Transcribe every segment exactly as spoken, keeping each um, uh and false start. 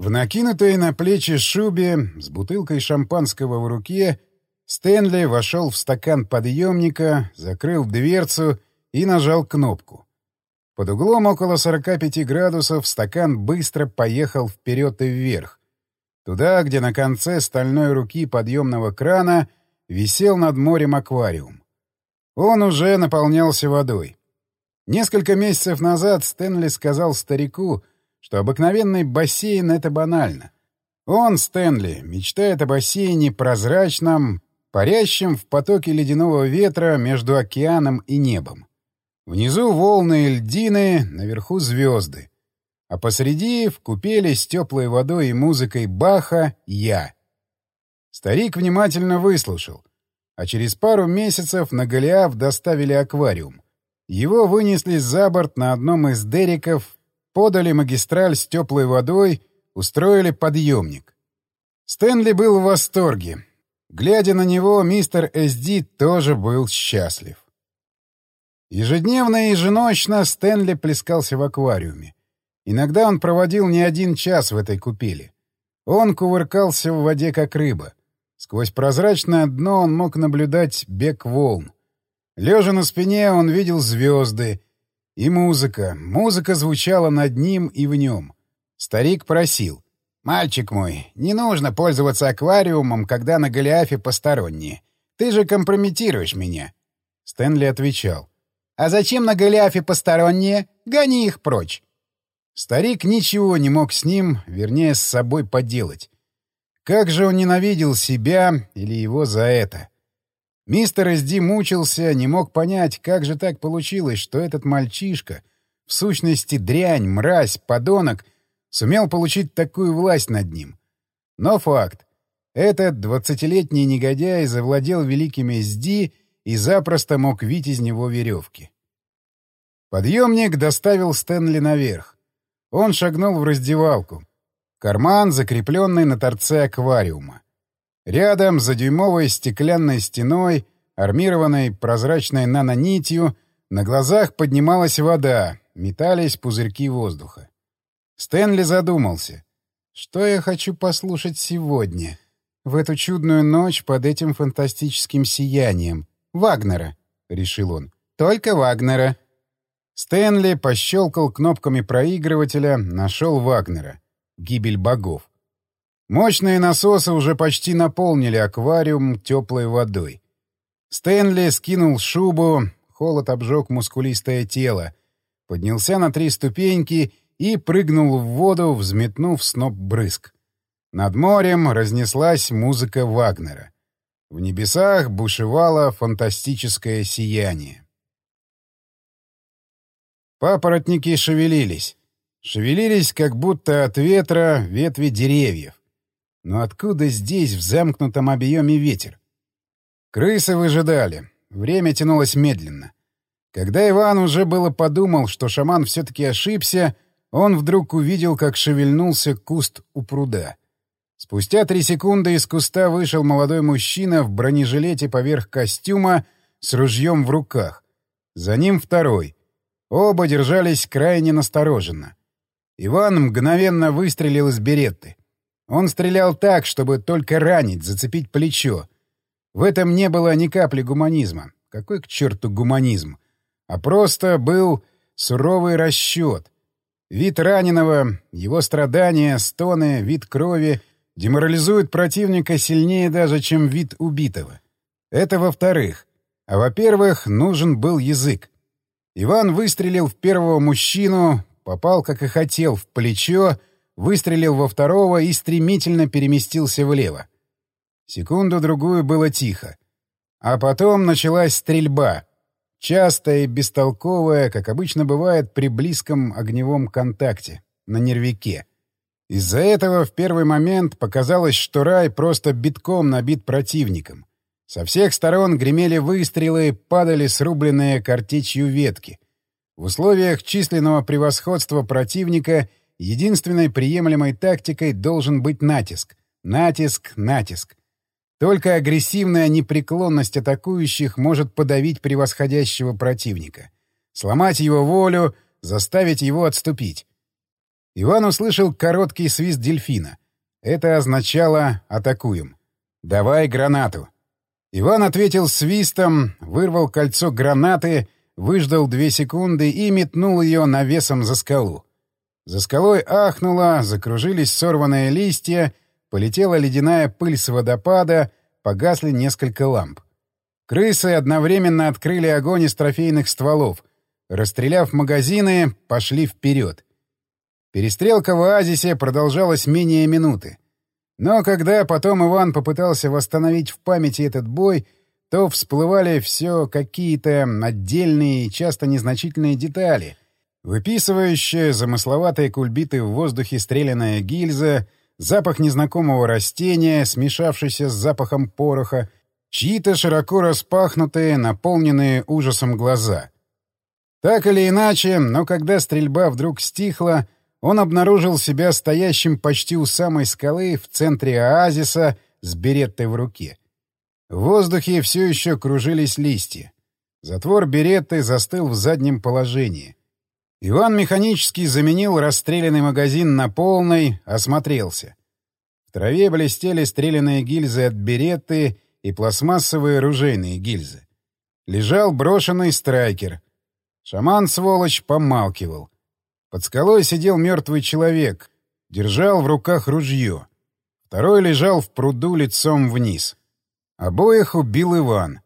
В накинутой на плечи шубе с бутылкой шампанского в руке Стэнли вошел в стакан подъемника, закрыл дверцу и нажал кнопку. Под углом около сорока пяти градусов стакан быстро поехал вперед и вверх, туда, где на конце стальной руки подъемного крана висел над морем аквариум. Он уже наполнялся водой. Несколько месяцев назад Стэнли сказал старику, что обыкновенный бассейн — это банально. Он, Стэнли, мечтает о бассейне прозрачном, парящем в потоке ледяного ветра между океаном и небом. Внизу волны и льдины, наверху звезды. А посреди, в купели с теплой водой и музыкой Баха, я. Старик внимательно выслушал, а через пару месяцев на Голиаф доставили аквариум. Его вынесли за борт на одном из дерриков, подали магистраль с теплой водой, устроили подъемник. Стэнли был в восторге. Глядя на него, мистер Эс Ди тоже был счастлив. Ежедневно и еженочно Стэнли плескался в аквариуме. Иногда он проводил не один час в этой купели. Он кувыркался в воде, как рыба. Сквозь прозрачное дно он мог наблюдать бег волн. Лежа на спине, он видел звезды. И музыка. Музыка звучала над ним и в нем. Старик просил: «Мальчик мой, не нужно пользоваться аквариумом, когда на Голиафе посторонние. Ты же компрометируешь меня». Стэнли отвечал: «А зачем на Голиафе посторонние? Гони их прочь». Старик ничего не мог с ним, вернее, с собой поделать. Как же он ненавидел себя или его за это. Мистер Эс Ди мучился, не мог понять, как же так получилось, что этот мальчишка, в сущности дрянь, мразь, подонок, сумел получить такую власть над ним. Но факт. Этот двадцатилетний негодяй завладел великим Эс Ди и запросто мог вить из него веревки. Подъемник доставил Стэнли наверх. Он шагнул в раздевалку. Карман, закрепленный на торце аквариума. Рядом, за дюймовой стеклянной стеной, армированной прозрачной нанонитью, на глазах поднималась вода, метались пузырьки воздуха. Стэнли задумался. Что я хочу послушать сегодня, в эту чудную ночь под этим фантастическим сиянием? Вагнера, — решил он. Только Вагнера. Стэнли пощелкал кнопками проигрывателя, нашел Вагнера. «Гибель богов». Мощные насосы уже почти наполнили аквариум теплой водой. Стэнли скинул шубу, холод обжег мускулистое тело, поднялся на три ступеньки и прыгнул в воду, взметнув сноп брызг. Над морем разнеслась музыка Вагнера. В небесах бушевало фантастическое сияние. Папоротники шевелились. Шевелились, как будто от ветра, ветви деревьев. Но откуда здесь в замкнутом объеме ветер? Крысы выжидали. Время тянулось медленно. Когда Иван уже было подумал, что шаман все-таки ошибся, он вдруг увидел, как шевельнулся куст у пруда. Спустя три секунды из куста вышел молодой мужчина в бронежилете поверх костюма с ружьем в руках. За ним второй. Оба держались крайне настороженно. Иван мгновенно выстрелил из беретты. Он стрелял так, чтобы только ранить, зацепить плечо. В этом не было ни капли гуманизма. Какой к черту гуманизм? А просто был суровый расчет. Вид раненого, его страдания, стоны, вид крови деморализуют противника сильнее даже, чем вид убитого. Это во-вторых. А во-первых, нужен был язык. Иван выстрелил в первого мужчину, попал, как и хотел, в плечо, выстрелил во второго и стремительно переместился влево. Секунду-другую было тихо. А потом началась стрельба. Частая и бестолковая, как обычно бывает при близком огневом контакте, на нервике. Из-за этого в первый момент показалось, что рай просто битком набит противником. Со всех сторон гремели выстрелы, падали срубленные картечью ветки. В условиях численного превосходства противника единственной приемлемой тактикой должен быть натиск. Натиск, натиск. Только агрессивная непреклонность атакующих может подавить превосходящего противника. Сломать его волю, заставить его отступить. Иван услышал короткий свист дельфина. Это означало «атакуем». «Давай гранату». Иван ответил свистом, вырвал кольцо гранаты, выждал две секунды и метнул ее навесом за скалу. За скалой ахнуло, закружились сорванные листья, полетела ледяная пыль с водопада, погасли несколько ламп. Крысы одновременно открыли огонь из трофейных стволов. Расстреляв магазины, пошли вперед. Перестрелка в оазисе продолжалась менее минуты. Но когда потом Иван попытался восстановить в памяти этот бой, то всплывали все какие-то отдельные и часто незначительные детали, выписывающие замысловатые кульбиты в воздухе стрелянная гильза, запах незнакомого растения, смешавшийся с запахом пороха, чьи-то широко распахнутые, наполненные ужасом глаза. Так или иначе, но когда стрельба вдруг стихла, он обнаружил себя стоящим почти у самой скалы в центре оазиса с береттой в руке. В воздухе все еще кружились листья. Затвор беретты застыл в заднем положении. Иван механически заменил расстрелянный магазин на полный, осмотрелся. В траве блестели стрелянные гильзы от беретты и пластмассовые ружейные гильзы. Лежал брошенный страйкер. Шаман-сволочь помалкивал. Под скалой сидел мертвый человек, держал в руках ружье. Второй лежал в пруду лицом вниз. Обоих убил Иван.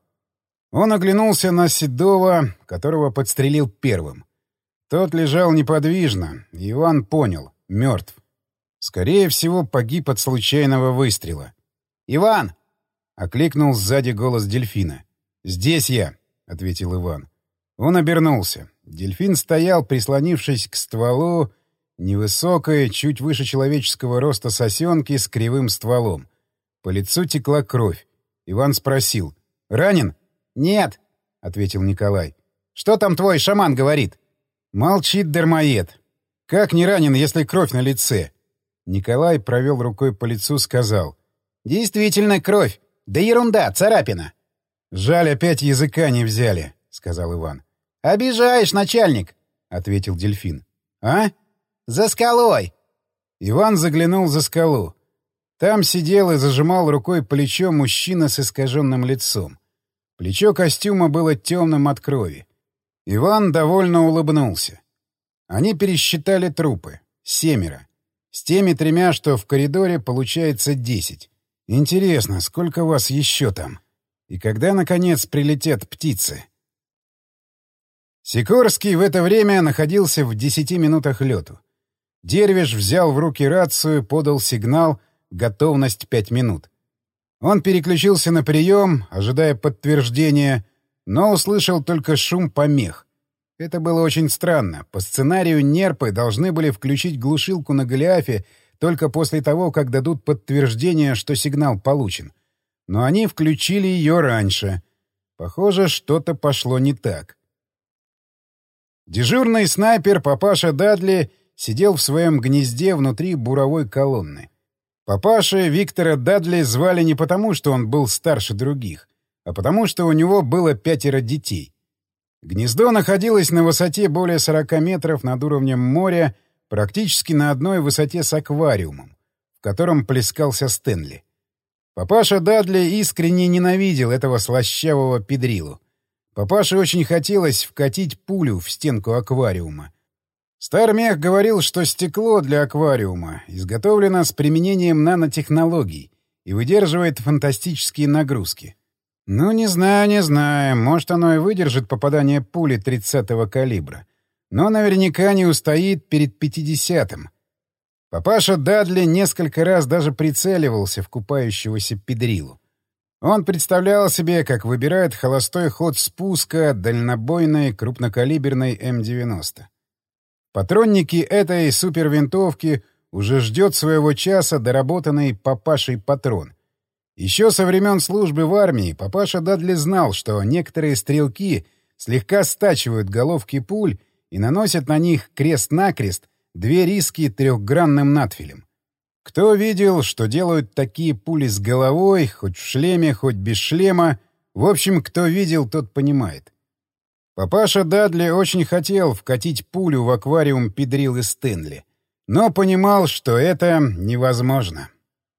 Он оглянулся на Седова, которого подстрелил первым. Тот лежал неподвижно, и Иван понял — мертв. Скорее всего, погиб от случайного выстрела. «Иван!» — окликнул сзади голос дельфина. «Здесь я», — ответил Иван. Он обернулся. Дельфин стоял, прислонившись к стволу невысокой, чуть выше человеческого роста сосенки с кривым стволом. По лицу текла кровь. Иван спросил: «Ранен?» «Нет», — ответил Николай. «Что там твой шаман говорит?» «Молчит дармоед. Как не ранен, если кровь на лице?» Николай провел рукой по лицу, сказал: «Действительно кровь. Да ерунда, царапина». «Жаль, опять языка не взяли», — сказал Иван. «Обижаешь, начальник», — ответил дельфин. «А? За скалой». Иван заглянул за скалу. Там сидел и зажимал рукой плечо мужчина с искаженным лицом. Плечо костюма было темным от крови. Иван довольно улыбнулся. Они пересчитали трупы. Семеро. С теми тремя, что в коридоре, получается десять. Интересно, сколько вас еще там? И когда, наконец, прилетят птицы? Сикорский в это время находился в десяти минутах лету. Дервиш взял в руки рацию, подал сигнал «Готовность пять минут». Он переключился на прием, ожидая подтверждения, но услышал только шум помех. Это было очень странно. По сценарию нерпы должны были включить глушилку на Голиафе только после того, как дадут подтверждение, что сигнал получен. Но они включили ее раньше. Похоже, что-то пошло не так. Дежурный снайпер папаша Дадли сидел в своем гнезде внутри буровой колонны. Папаши Виктора Дадли звали не потому, что он был старше других, а потому, что у него было пятеро детей. Гнездо находилось на высоте более сорока метров над уровнем моря, практически на одной высоте с аквариумом, в котором плескался Стэнли. Папаша Дадли искренне ненавидел этого слащавого педрилу. Папаше очень хотелось вкатить пулю в стенку аквариума. Стармех говорил, что стекло для аквариума изготовлено с применением нанотехнологий и выдерживает фантастические нагрузки. Ну, не знаю, не знаю, может, оно и выдержит попадание пули тридцатого калибра, но наверняка не устоит перед пятидесятым. Папаша Дадли несколько раз даже прицеливался в купающегося педрилу. Он представлял себе, как выбирает холостой ход спуска дальнобойной крупнокалиберной эм девяносто. Патронники этой супервинтовки уже ждет своего часа доработанный папашей патрон. Еще со времен службы в армии папаша Дадли знал, что некоторые стрелки слегка стачивают головки пуль и наносят на них крест-накрест две риски трехгранным надфилем. Кто видел, что делают такие пули с головой, хоть в шлеме, хоть без шлема, в общем, кто видел, тот понимает. Папаша Дадли очень хотел вкатить пулю в аквариум педрилы Стэнли. но понимал, что это невозможно.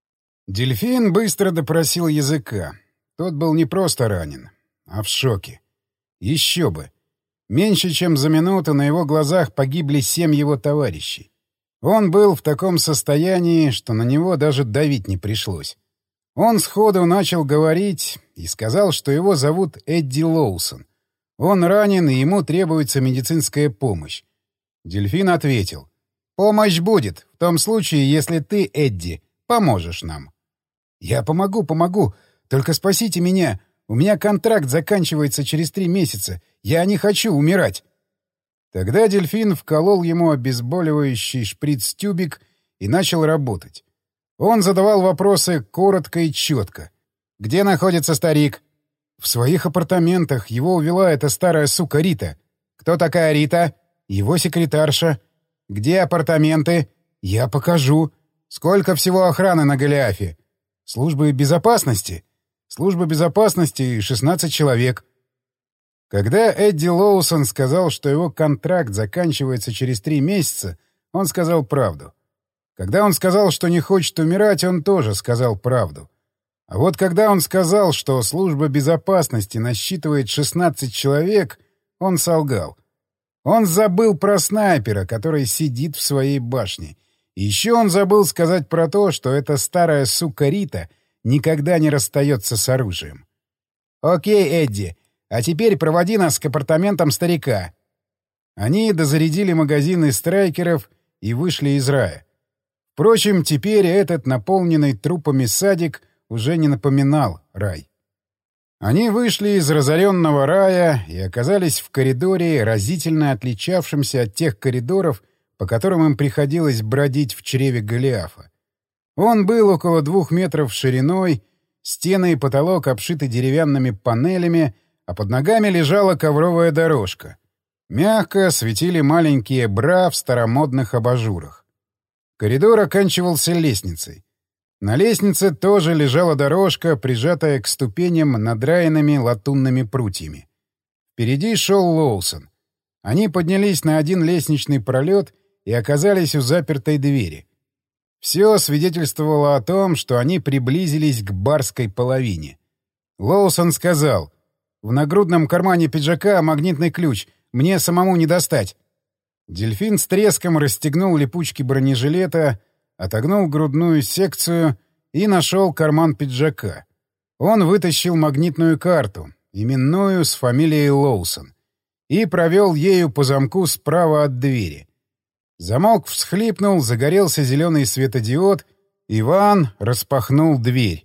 Дельфин быстро допросил языка. Тот был не просто ранен, а в шоке. Еще бы. Меньше чем за минуту на его глазах погибли семь его товарищей. Он был в таком состоянии, что на него даже давить не пришлось. Он сходу начал говорить и сказал, что его зовут Эдди Лоусон. Он ранен, и ему требуется медицинская помощь. Дельфин ответил: «Помощь будет, в том случае, если ты, Эдди, поможешь нам». «Я помогу, помогу. Только спасите меня. У меня контракт заканчивается через три месяца. Я не хочу умирать». Тогда дельфин вколол ему обезболивающий шприц-тюбик и начал работать. Он задавал вопросы коротко и четко. «Где находится старик?» «В своих апартаментах. Его увела эта старая сука Рита». «Кто такая Рита?» «Его секретарша». «Где апартаменты?» «Я покажу». «Сколько всего охраны на Голиафе?» «Службы безопасности?» «Служба безопасности — шестнадцать человек». Когда Эдди Лоусон сказал, что его контракт заканчивается через три месяца, он сказал правду. Когда он сказал, что не хочет умирать, он тоже сказал правду. А вот когда он сказал, что служба безопасности насчитывает шестнадцать человек, он солгал. Он забыл про снайпера, который сидит в своей башне. И еще он забыл сказать про то, что эта старая сука Рита никогда не расстается с оружием. «Окей, Эдди. А теперь проводи нас к апартаментам старика». Они дозарядили магазин из страйкеров и вышли из рая. Впрочем, теперь этот наполненный трупами садик уже не напоминал рай. Они вышли из разоренного рая и оказались в коридоре, разительно отличавшемся от тех коридоров, по которым им приходилось бродить в чреве Голиафа. Он был около двух метров шириной, стены и потолок обшиты деревянными панелями, а под ногами лежала ковровая дорожка. Мягко светили маленькие бра в старомодных абажурах. Коридор оканчивался лестницей. На лестнице тоже лежала дорожка, прижатая к ступеням надраенными латунными прутьями. Впереди шел Лоусон. Они поднялись на один лестничный пролет и оказались у запертой двери. Все свидетельствовало о том, что они приблизились к барской половине. Лоусон сказал: «В нагрудном кармане пиджака магнитный ключ. Мне самому не достать». Дельфин с треском расстегнул липучки бронежилета, отогнул грудную секцию и нашел карман пиджака. Он вытащил магнитную карту, именную с фамилией Лоусон, и провел ею по замку справа от двери. Замок всхлипнул, загорелся зеленый светодиод, Иван распахнул дверь.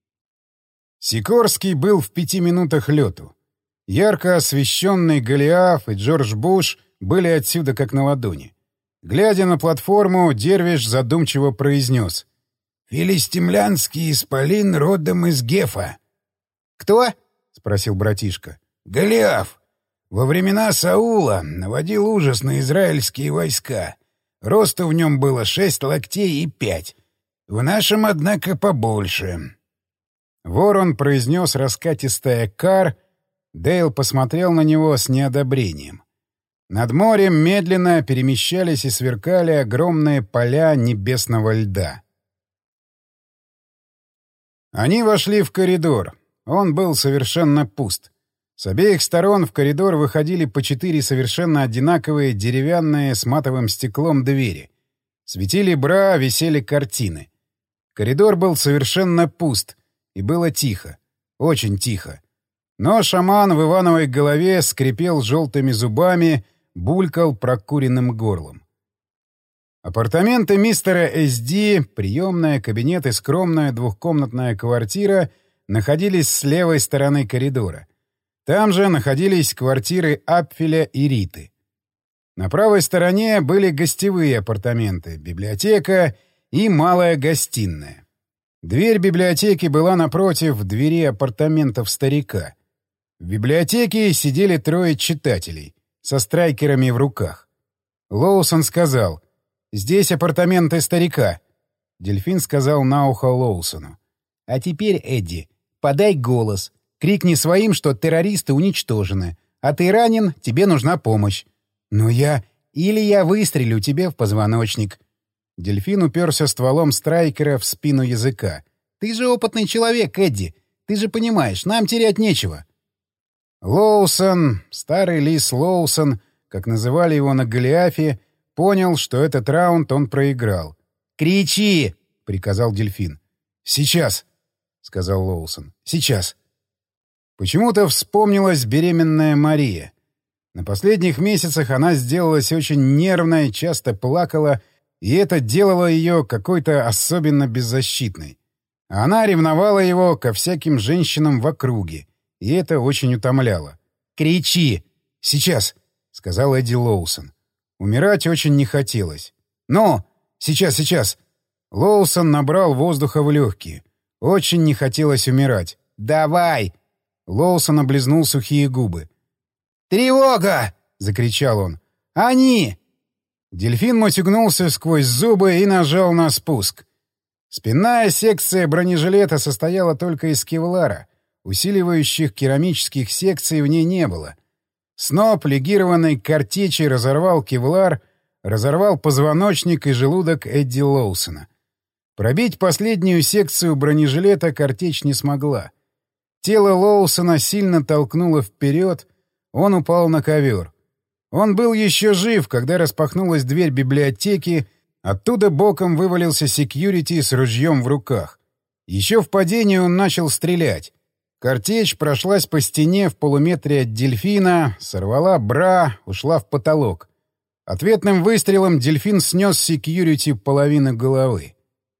Сикорский был в пяти минутах лету. Ярко освещенный Голиаф и Джордж Буш были отсюда как на ладони. Глядя на платформу, Дервиш задумчиво произнес: «Филистимлянский исполин родом из Гефа». «Кто?» — спросил братишка. «Голиаф. Во времена Саула наводил ужас на израильские войска. Роста в нем было шесть локтей и пять. В нашем, однако, побольше». Ворон произнес раскатистое «кар». Дейл посмотрел на него с неодобрением. Над морем медленно перемещались и сверкали огромные поля небесного льда. Они вошли в коридор. Он был совершенно пуст. С обеих сторон в коридор выходили по четыре совершенно одинаковые деревянные с матовым стеклом двери. Светили бра, висели картины. Коридор был совершенно пуст, и было тихо. Очень тихо. Но шаман в Ивановой голове скрипел желтыми зубами, булькал прокуренным горлом. Апартаменты мистера Эс Ди, приемная, кабинет и скромная двухкомнатная квартира находились с левой стороны коридора. Там же находились квартиры Апфеля и Риты. На правой стороне были гостевые апартаменты, библиотека и малая гостиная. Дверь библиотеки была напротив двери апартаментов старика. В библиотеке сидели трое читателей со страйкерами в руках. Лоусон сказал: «Здесь апартаменты старика». Дельфин сказал на ухо Лоусону: «А теперь, Эдди, подай голос. Крикни своим, что террористы уничтожены, а ты ранен, тебе нужна помощь. Но я... Или я выстрелю тебе в позвоночник». Дельфин уперся стволом страйкера в спину языка. «Ты же опытный человек, Эдди! Ты же понимаешь, нам терять нечего!» Лоусон, старый лис Лоусон, как называли его на Голиафе, понял, что этот раунд он проиграл. «Кричи!» — приказал Дельфин. «Сейчас!» — сказал Лоусон. «Сейчас!» Почему-то вспомнилась беременная Мария. На последних месяцах она сделалась очень нервной, часто плакала, и это делало ее какой-то особенно беззащитной. А она ревновала его ко всяким женщинам в округе, и это очень утомляло. «Кричи!» «Сейчас!» — сказал Эдди Лоусон. Умирать очень не хотелось. «Ну! Сейчас, сейчас!» Лоусон набрал воздуха в легкие. Очень не хотелось умирать. «Давай!» Лоусон облизнул сухие губы. «Тревога!» — закричал он. «Они!» Дельфин мотягнулся сквозь зубы и нажал на спуск. Спинная секция бронежилета состояла только из кевлара. Усиливающих керамических секций в ней не было. Сноп легированной картечи разорвал кевлар, разорвал позвоночник и желудок Эдди Лоусона. Пробить последнюю секцию бронежилета картечь не смогла. Тело Лоусона сильно толкнуло вперед, он упал на ковер. Он был еще жив, когда распахнулась дверь библиотеки, оттуда боком вывалился секьюрити с ружьем в руках. Еще в падении он начал стрелять. Картечь прошлась по стене в полуметре от дельфина, сорвала бра, ушла в потолок. Ответным выстрелом дельфин снес секьюрити половину головы.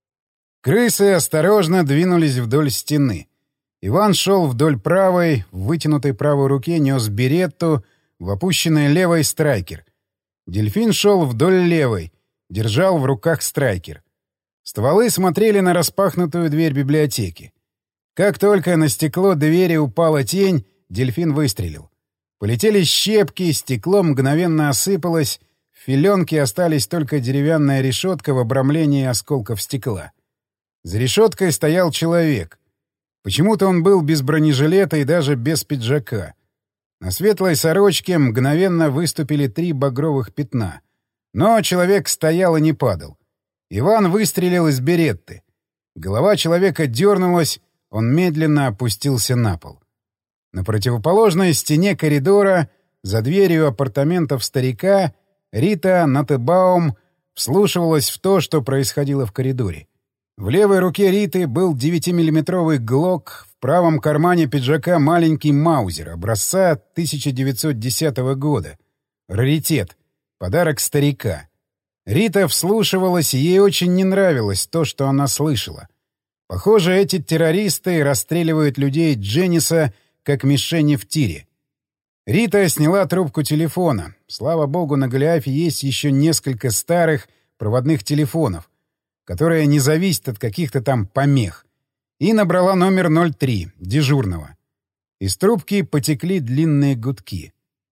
Крысы осторожно двинулись вдоль стены. Иван шел вдоль правой, в вытянутой правой руке нес беретту, в опущенной левой страйкер. Дельфин шел вдоль левой, держал в руках страйкер. Стволы смотрели на распахнутую дверь библиотеки. Как только на стекло двери упала тень, дельфин выстрелил. Полетели щепки, стекло мгновенно осыпалось, в филенке остались только деревянная решетка в обрамлении осколков стекла. За решеткой стоял человек. Почему-то он был без бронежилета и даже без пиджака. На светлой сорочке мгновенно выступили три багровых пятна. Но человек стоял и не падал. Иван выстрелил из беретты. Голова человека дернулась, он медленно опустился на пол. На противоположной стене коридора, за дверью апартаментов старика, Рита Натебаум вслушивалась в то, что происходило в коридоре. В левой руке Риты был девятимиллиметровый глок, в правом кармане пиджака маленький маузер образца тысяча девятьсот десятого года. Раритет. Подарок старика. Рита вслушивалась, и ей очень не нравилось то, что она слышала. Похоже, эти террористы расстреливают людей Дженниса как мишени в тире. Рита сняла трубку телефона. Слава богу, на Голиафе есть еще несколько старых проводных телефонов, которые не зависят от каких-то там помех. И набрала номер ноль три, дежурного. Из трубки потекли длинные гудки.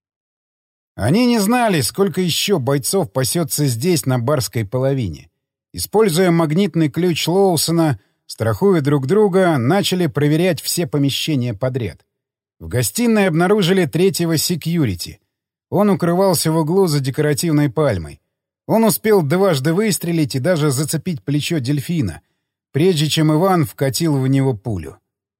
Они не знали, сколько еще бойцов пасется здесь, на барской половине. Используя магнитный ключ Лоусона, страхуя друг друга, начали проверять все помещения подряд. В гостиной обнаружили третьего секьюрити. Он укрывался в углу за декоративной пальмой. Он успел дважды выстрелить и даже зацепить плечо дельфина, прежде чем Иван вкатил в него пулю.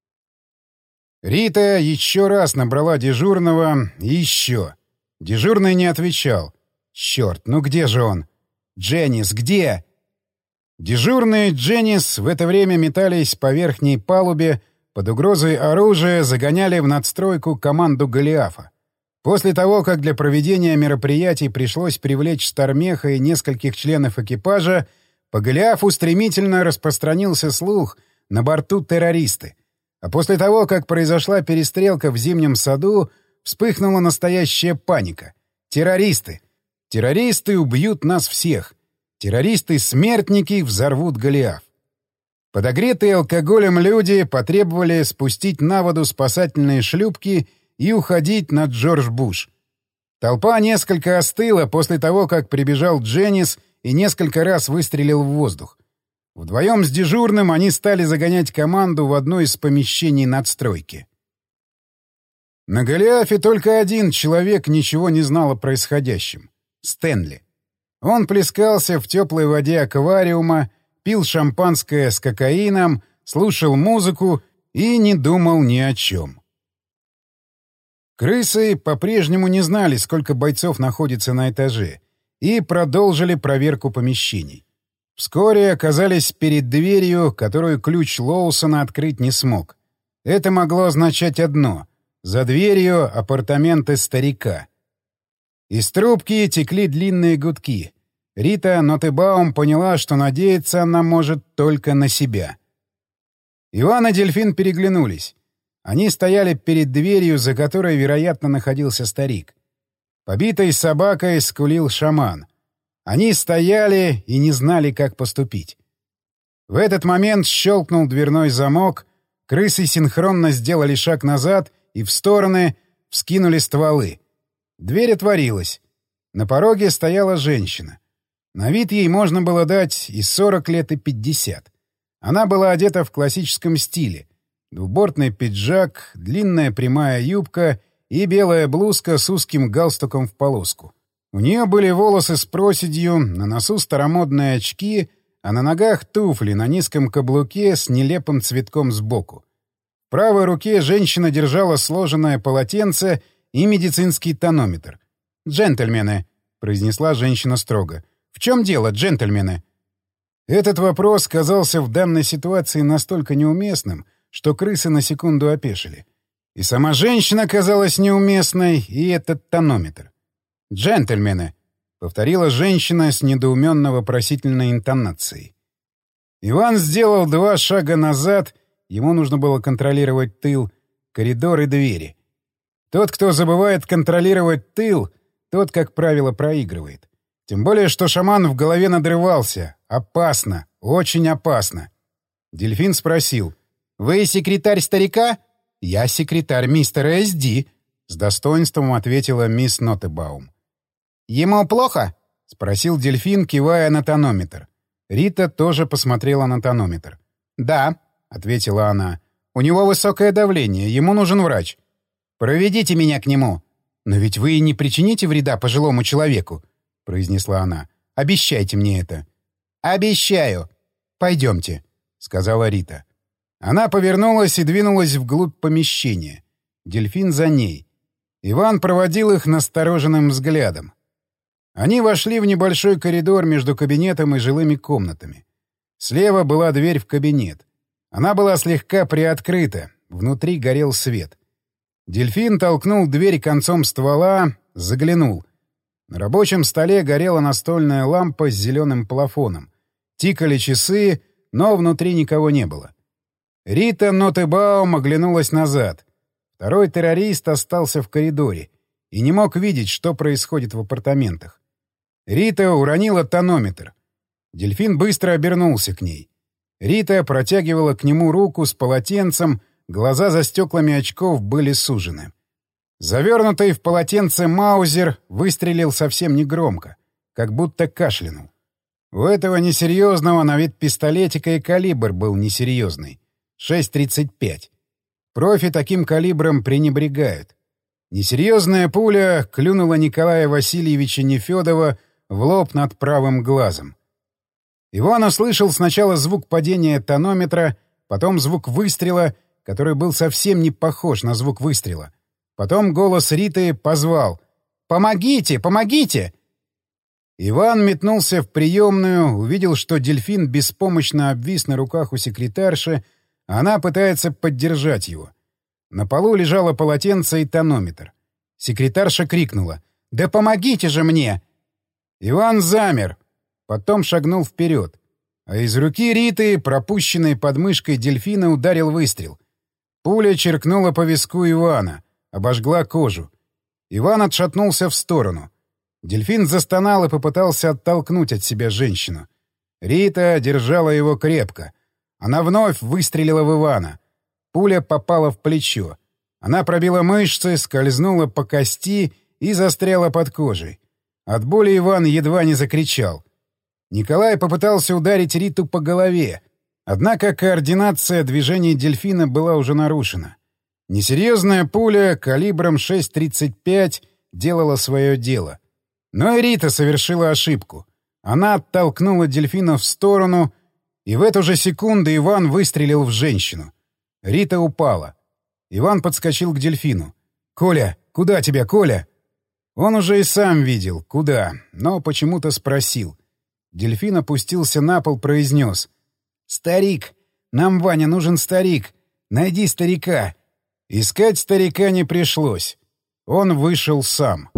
Рита еще раз набрала дежурного и еще. Дежурный не отвечал. Черт, ну где же он? Дженнис, где? Дежурные Дженнис в это время метались по верхней палубе, под угрозой оружия загоняли в надстройку команду Голиафа. После того, как для проведения мероприятий пришлось привлечь Стармеха и нескольких членов экипажа, по Голиафу стремительно распространился слух: на борту террористы. А после того, как произошла перестрелка в Зимнем саду, вспыхнула настоящая паника. Террористы! Террористы убьют нас всех! Террористы-смертники взорвут Голиаф! Подогретые алкоголем люди потребовали спустить на воду спасательные шлюпки и уходить на Джордж Буш. Толпа несколько остыла после того, как прибежал Дженнис и несколько раз выстрелил в воздух. Вдвоем с дежурным они стали загонять команду в одно из помещений надстройки. На Голиафе только один человек ничего не знал о происходящем — Стэнли. Он плескался в теплой воде аквариума, пил шампанское с кокаином, слушал музыку и не думал ни о чем. Крысы по-прежнему не знали, сколько бойцов находится на этаже, и продолжили проверку помещений. Вскоре оказались перед дверью, которую ключ Лоусона открыть не смог. Это могло означать одно — за дверью апартаменты старика. Из трубки текли длинные гудки. Рита Нотебаум поняла, что надеяться она может только на себя. Иван и Дельфин переглянулись. Они стояли перед дверью, за которой, вероятно, находился старик. Побитой собакой скулил шаман. Они стояли и не знали, как поступить. В этот момент щелкнул дверной замок, крысы синхронно сделали шаг назад и в стороны вскинули стволы. Дверь отворилась. На пороге стояла женщина. На вид ей можно было дать и сорок лет, и пятьдесят. Она была одета в классическом стиле. Двубортный пиджак, длинная прямая юбка и белая блузка с узким галстуком в полоску. У нее были волосы с проседью, на носу старомодные очки, а на ногах туфли на низком каблуке с нелепым цветком сбоку. В правой руке женщина держала сложенное полотенце и медицинский тонометр. «Джентльмены», — произнесла женщина строго, — «в чем дело, джентльмены?» Этот вопрос казался в данной ситуации настолько неуместным, что крысы на секунду опешили. И сама женщина казалась неуместной, и этот тонометр. «Джентльмены», — повторила женщина с недоуменно-вопросительной интонацией. Иван сделал два шага назад, ему нужно было контролировать тыл, коридор и двери. Тот, кто забывает контролировать тыл, тот, как правило, проигрывает. Тем более, что шаман в голове надрывался. Опасно, очень опасно. Дельфин спросил: «Вы секретарь старика?» «Я секретарь мистера Эс Ди», — с достоинством ответила мисс Нотебаум. «Ему плохо?» — спросил Дельфин, кивая на тонометр. Рита тоже посмотрела на тонометр. «Да», — ответила она. «У него высокое давление, ему нужен врач». «Проведите меня к нему». «Но ведь вы и не причините вреда пожилому человеку», — произнесла она. «Обещайте мне это». «Обещаю». «Пойдемте», — сказала Рита. Она повернулась и двинулась вглубь помещения. Дельфин за ней. Иван проводил их настороженным взглядом. Они вошли в небольшой коридор между кабинетом и жилыми комнатами. Слева была дверь в кабинет. Она была слегка приоткрыта, внутри горел свет. Дельфин толкнул дверь концом ствола, заглянул. На рабочем столе горела настольная лампа с зеленым плафоном. Тикали часы, но внутри никого не было. Рита Нотебаум оглянулась назад. Второй террорист остался в коридоре и не мог видеть, что происходит в апартаментах. Рита уронила тонометр. Дельфин быстро обернулся к ней. Рита протягивала к нему руку с полотенцем, глаза за стеклами очков были сужены. Завернутый в полотенце Маузер выстрелил совсем негромко, как будто кашлянул. У этого несерьезного на вид пистолетика и калибр был несерьезный. шесть тридцать пять. Профи таким калибром пренебрегают. Несерьезная пуля клюнула Николая Васильевича Нефёдова в лоб над правым глазом. Иван услышал сначала звук падения тонометра, потом звук выстрела, который был совсем не похож на звук выстрела. Потом голос Риты позвал: «Помогите! Помогите!» Иван метнулся в приемную, увидел, что Дельфин беспомощно обвис на руках у секретарши, а она пытается поддержать его. На полу лежало полотенце и тонометр. Секретарша крикнула: «Да помогите же мне!» Иван замер, потом шагнул вперед, а из руки Риты, пропущенной под мышкой Дельфина, ударил выстрел. Пуля черкнула по виску Ивана, обожгла кожу. Иван отшатнулся в сторону. Дельфин застонал и попытался оттолкнуть от себя женщину. Рита держала его крепко. Она вновь выстрелила в Ивана. Пуля попала в плечо. Она пробила мышцы, скользнула по кости и застряла под кожей. От боли Иван едва не закричал. Николай попытался ударить Риту по голове. Однако координация движений Дельфина была уже нарушена. Несерьезная пуля калибром шесть тридцать пять делала свое дело. Но и Рита совершила ошибку. Она оттолкнула дельфина в сторону, и в эту же секунду Иван выстрелил в женщину. Рита упала. Иван подскочил к дельфину. «Коля, куда тебя, Коля?» Он уже и сам видел, куда, но почему-то спросил. Дельфин опустился на пол, произнес. «Старик! Нам, Ваня, нужен старик! Найди старика!» Искать старика не пришлось. Он вышел сам.